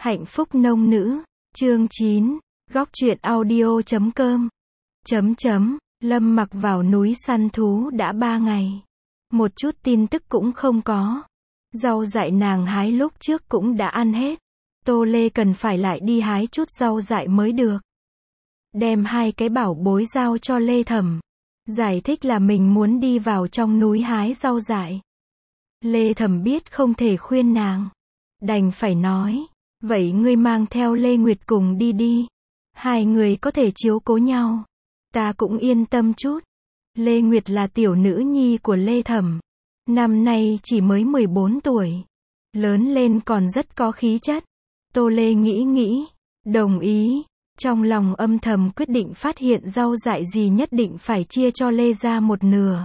Hạnh phúc nông nữ, chương 9, góc truyện audio.com. Lâm Mặc vào núi săn thú đã 3 ngày. Một chút tin tức cũng không có. Rau dại nàng hái lúc trước cũng đã ăn hết. Tô Lê cần phải lại đi hái chút rau dại mới được. Đem 2 cái bảo bối giao cho Lê Thẩm. Giải thích là mình muốn đi vào trong núi hái rau dại. Lê Thẩm biết không thể khuyên nàng. Đành phải nói, vậy ngươi mang theo Lê Nguyệt cùng đi đi. 2 người có thể chiếu cố nhau. Ta cũng yên tâm chút. Lê Nguyệt là tiểu nữ nhi của Lê Thẩm. Năm nay chỉ mới 14 tuổi. Lớn lên còn rất có khí chất. Tô Lê nghĩ, đồng ý. Trong lòng âm thầm quyết định phát hiện rau dại gì nhất định phải chia cho Lê ra một nửa.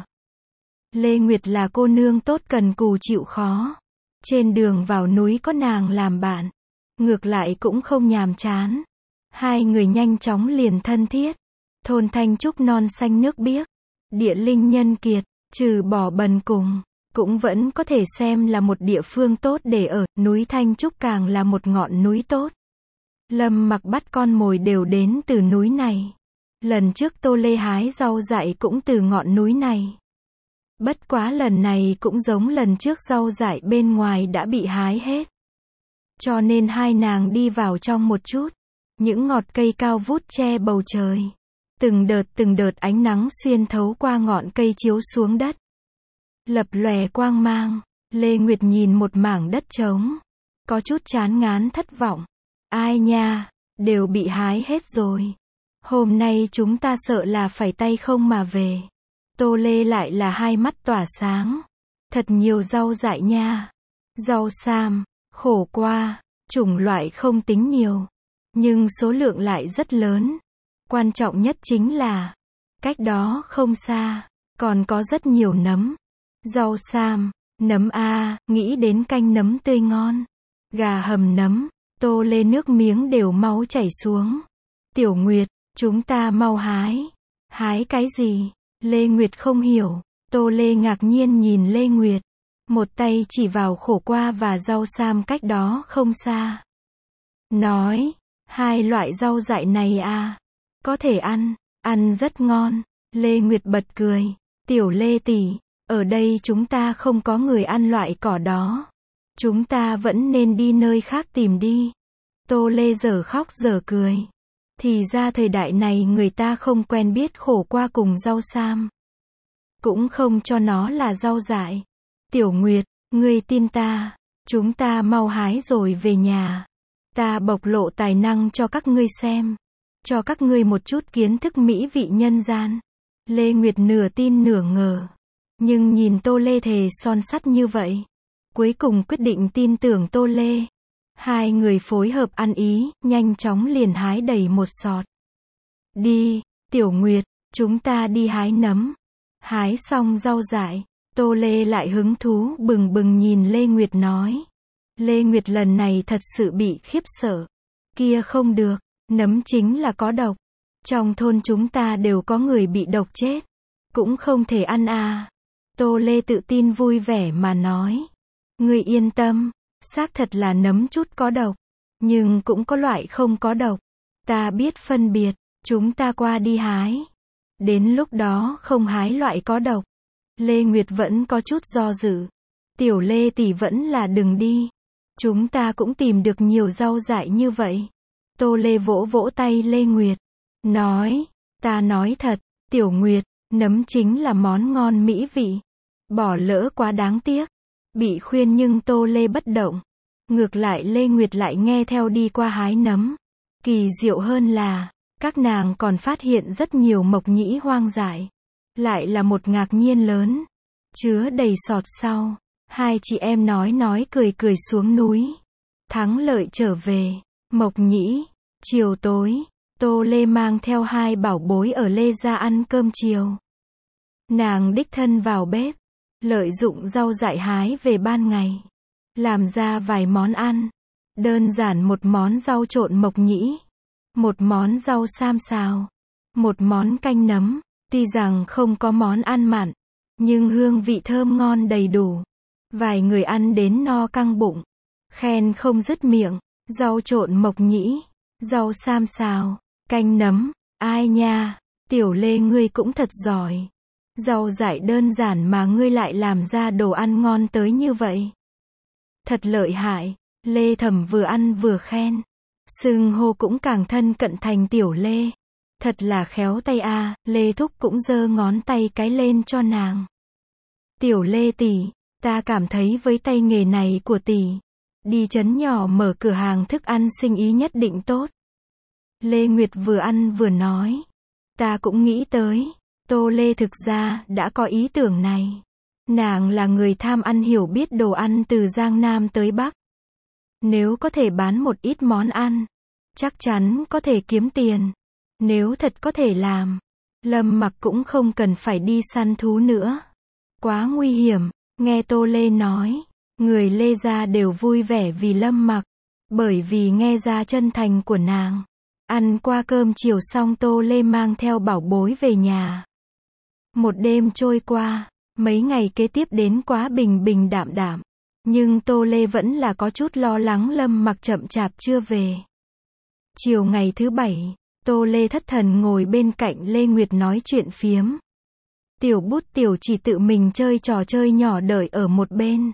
Lê Nguyệt là cô nương tốt cần cù chịu khó. Trên đường vào núi có nàng làm bạn. Ngược lại cũng không nhàm chán. 2 người nhanh chóng liền thân thiết. Thôn Thanh Trúc non xanh nước biếc. Địa linh nhân kiệt, trừ bỏ bần cùng, cũng vẫn có thể xem là một địa phương tốt để ở. Núi Thanh Trúc càng là một ngọn núi tốt. Lâm Mặc bắt con mồi đều đến từ núi này. Lần trước Tô Lê hái rau dại cũng từ ngọn núi này. Bất quá lần này cũng giống lần trước, rau dại bên ngoài đã bị hái hết. Cho nên 2 nàng đi vào trong một chút. Những ngọt cây cao vút che bầu trời. Từng đợt ánh nắng xuyên thấu qua ngọn cây chiếu xuống đất. Lập lòe quang mang. Lê Nguyệt nhìn một mảng đất trống. Có chút chán ngán thất vọng. Ai nha, đều bị hái hết rồi. Hôm nay chúng ta sợ là phải tay không mà về. Tô Lê lại là 2 mắt tỏa sáng. Thật nhiều rau dại nha. Rau sam, khổ qua, chủng loại không tính nhiều. Nhưng số lượng lại rất lớn. Quan trọng nhất chính là, cách đó không xa, còn có rất nhiều nấm. Rau sam, nấm nghĩ đến canh nấm tươi ngon. Gà hầm nấm, Tô Lê nước miếng đều máu chảy xuống. Tiểu Nguyệt, chúng ta mau hái. Hái cái gì? Lê Nguyệt không hiểu. Tô Lê ngạc nhiên nhìn Lê Nguyệt. Một tay chỉ vào khổ qua và rau sam cách đó không xa. Nói, 2 loại rau dại này có thể ăn rất ngon. Lê Nguyệt bật cười. Tiểu Lê tỷ, ở đây chúng ta không có người ăn loại cỏ đó. Chúng ta vẫn nên đi nơi khác tìm đi. Tô Lê dở khóc dở cười. Thì ra thời đại này người ta không quen biết khổ qua cùng rau sam. Cũng không cho nó là rau dại. Tiểu Nguyệt, ngươi tin ta. Chúng ta mau hái rồi về nhà. Ta bộc lộ tài năng cho các ngươi xem. Cho các ngươi một chút kiến thức mỹ vị nhân gian. Lê Nguyệt nửa tin nửa ngờ. Nhưng nhìn Tô Lê thề son sắt như vậy. Cuối cùng quyết định tin tưởng Tô Lê. 2 người phối hợp ăn ý, nhanh chóng liền hái đầy một sọt. Đi, Tiểu Nguyệt, chúng ta đi hái nấm. Hái xong rau dại, Tô Lê lại hứng thú bừng bừng nhìn Lê Nguyệt nói. Lê Nguyệt lần này thật sự bị khiếp sợ. Kia không được, nấm chính là có độc. Trong thôn chúng ta đều có người bị độc chết. Cũng không thể ăn Tô Lê tự tin vui vẻ mà nói. Ngươi yên tâm, xác thật là nấm chút có độc. Nhưng cũng có loại không có độc. Ta biết phân biệt, chúng ta qua đi hái. Đến lúc đó không hái loại có độc. Lê Nguyệt vẫn có chút do dự. Tiểu Lê tỷ vẫn là đừng đi. Chúng ta cũng tìm được nhiều rau dại như vậy. Tô Lê vỗ vỗ tay Lê Nguyệt. Nói, ta nói thật, Tiểu Nguyệt, nấm chính là món ngon mỹ vị. Bỏ lỡ quá đáng tiếc. Bị khuyên nhưng Tô Lê bất động. Ngược lại Lê Nguyệt lại nghe theo đi qua hái nấm. Kỳ diệu hơn là, các nàng còn phát hiện rất nhiều mộc nhĩ hoang dại. Lại là một ngạc nhiên lớn. Chứa đầy sọt sau. 2 chị em nói cười xuống núi. Thắng lợi trở về. Mộc nhĩ. Chiều tối, Tô Lê mang theo 2 bảo bối ở Lê ra ăn cơm chiều. Nàng đích thân vào bếp. Lợi dụng rau dại hái về ban ngày. Làm ra vài món ăn. Đơn giản một món rau trộn mộc nhĩ. Một món rau sam xào. Một món canh nấm. Tuy rằng không có món ăn mặn. Nhưng hương vị thơm ngon đầy đủ. Vài người ăn đến no căng bụng. Khen không dứt miệng. rau trộn mộc nhĩ, rau sam xào, canh nấm, ai nha, Tiểu Lê ngươi cũng thật giỏi. Rau dại đơn giản mà ngươi lại làm ra đồ ăn ngon tới như vậy. Thật lợi hại, Lê Thẩm vừa ăn vừa khen. Xưng hô cũng càng thân cận thành Tiểu Lê. Thật là khéo tay a, Lê Thúc cũng giơ ngón tay cái lên cho nàng. Tiểu Lê tỷ, ta cảm thấy với tay nghề này của tỷ, đi trấn nhỏ mở cửa hàng thức ăn sinh ý nhất định tốt. Lê Nguyệt vừa ăn vừa nói. Ta cũng nghĩ tới. Tô Lê thực ra đã có ý tưởng này. Nàng là người tham ăn hiểu biết đồ ăn từ Giang Nam tới Bắc. Nếu có thể bán một ít món ăn, chắc chắn có thể kiếm tiền. Nếu thật có thể làm, Lâm Mặc cũng không cần phải đi săn thú nữa. Quá nguy hiểm, nghe Tô Lê nói, người Lê gia đều vui vẻ vì Lâm Mặc, bởi vì nghe ra chân thành của nàng. Ăn qua cơm chiều xong Tô Lê mang theo bảo bối về nhà. Một đêm trôi qua, mấy ngày kế tiếp đến quá bình bình đạm đạm. Nhưng Tô Lê vẫn là có chút lo lắng Lâm Mặc chậm chạp chưa về. Chiều ngày thứ 7, Tô Lê thất thần ngồi bên cạnh Lê Nguyệt nói chuyện phiếm. Tiểu Bút Tiểu chỉ tự mình chơi trò chơi nhỏ đợi ở một bên.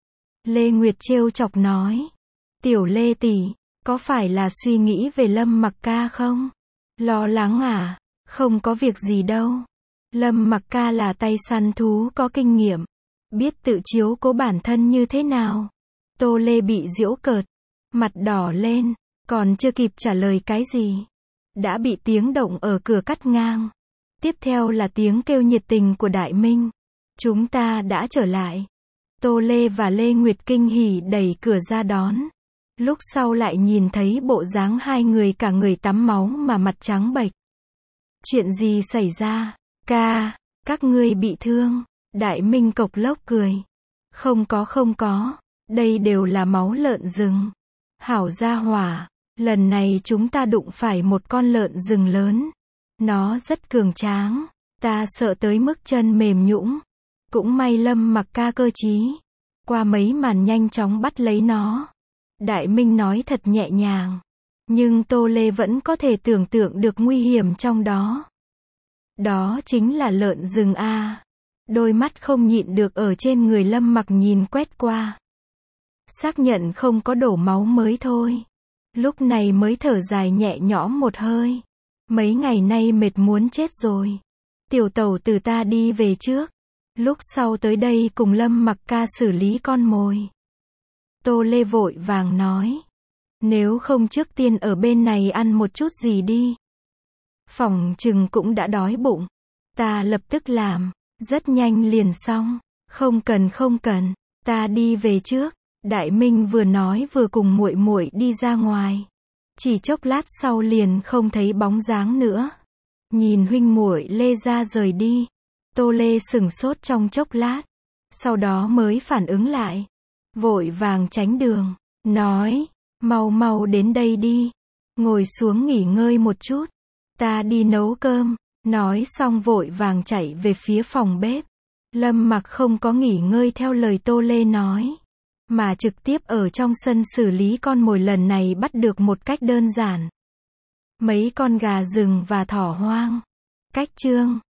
Lê Nguyệt trêu chọc nói. Tiểu Lê tỷ, có phải là suy nghĩ về Lâm Mặc ca không? Lo lắng à? Không có việc gì đâu. Lâm Mặc ca là tay săn thú có kinh nghiệm, biết tự chiếu cố bản thân như thế nào. Tô Lê bị giễu cợt, mặt đỏ lên, còn chưa kịp trả lời cái gì, đã bị tiếng động ở cửa cắt ngang. Tiếp theo là tiếng kêu nhiệt tình của Đại Minh. Chúng ta đã trở lại. Tô Lê và Lê Nguyệt kinh hỉ đẩy cửa ra đón. Lúc sau lại nhìn thấy bộ dáng hai người cả người tắm máu mà mặt trắng bệch. Chuyện gì xảy ra? Ca, các ngươi bị thương. Đại Minh cộc lốc cười. Không có, đây đều là máu lợn rừng. Hảo gia hỏa, lần này chúng ta đụng phải một con lợn rừng lớn. Nó rất cường tráng, ta sợ tới mức chân mềm nhũn. Cũng may Lâm Mặc ca cơ trí, qua mấy màn nhanh chóng bắt lấy nó. Đại Minh nói thật nhẹ nhàng, nhưng Tô Lê vẫn có thể tưởng tượng được nguy hiểm trong đó. Đó chính là lợn rừng a. Đôi mắt không nhịn được ở trên người Lâm Mặc nhìn quét qua. Xác nhận không có đổ máu mới thôi. Lúc này mới thở dài nhẹ nhõm một hơi. Mấy ngày nay mệt muốn chết rồi. Tiểu tẩu từ ta đi về trước. Lúc sau tới đây cùng Lâm Mặc ca xử lý con mồi. Tô Lê vội vàng nói. Nếu không trước tiên ở bên này ăn một chút gì đi. Phỏng chừng cũng đã đói bụng. Ta lập tức làm. Rất nhanh liền xong. Không cần, ta đi về trước. Đại Minh vừa nói vừa cùng muội muội đi ra ngoài. Chỉ chốc lát sau liền không thấy bóng dáng nữa. Nhìn huynh muội Lê ra rời đi. Tô Lê sửng sốt trong chốc lát. Sau đó mới phản ứng lại. Vội vàng tránh đường. Nói, mau đến đây đi. Ngồi xuống nghỉ ngơi một chút. Ta đi nấu cơm. Nói xong vội vàng chạy về phía phòng bếp. Lâm Mặc không có nghỉ ngơi theo lời Tô Lê nói, mà trực tiếp ở trong sân xử lý con mồi, lần này bắt được một cách đơn giản. Mấy con gà rừng và thỏ hoang. Cách chương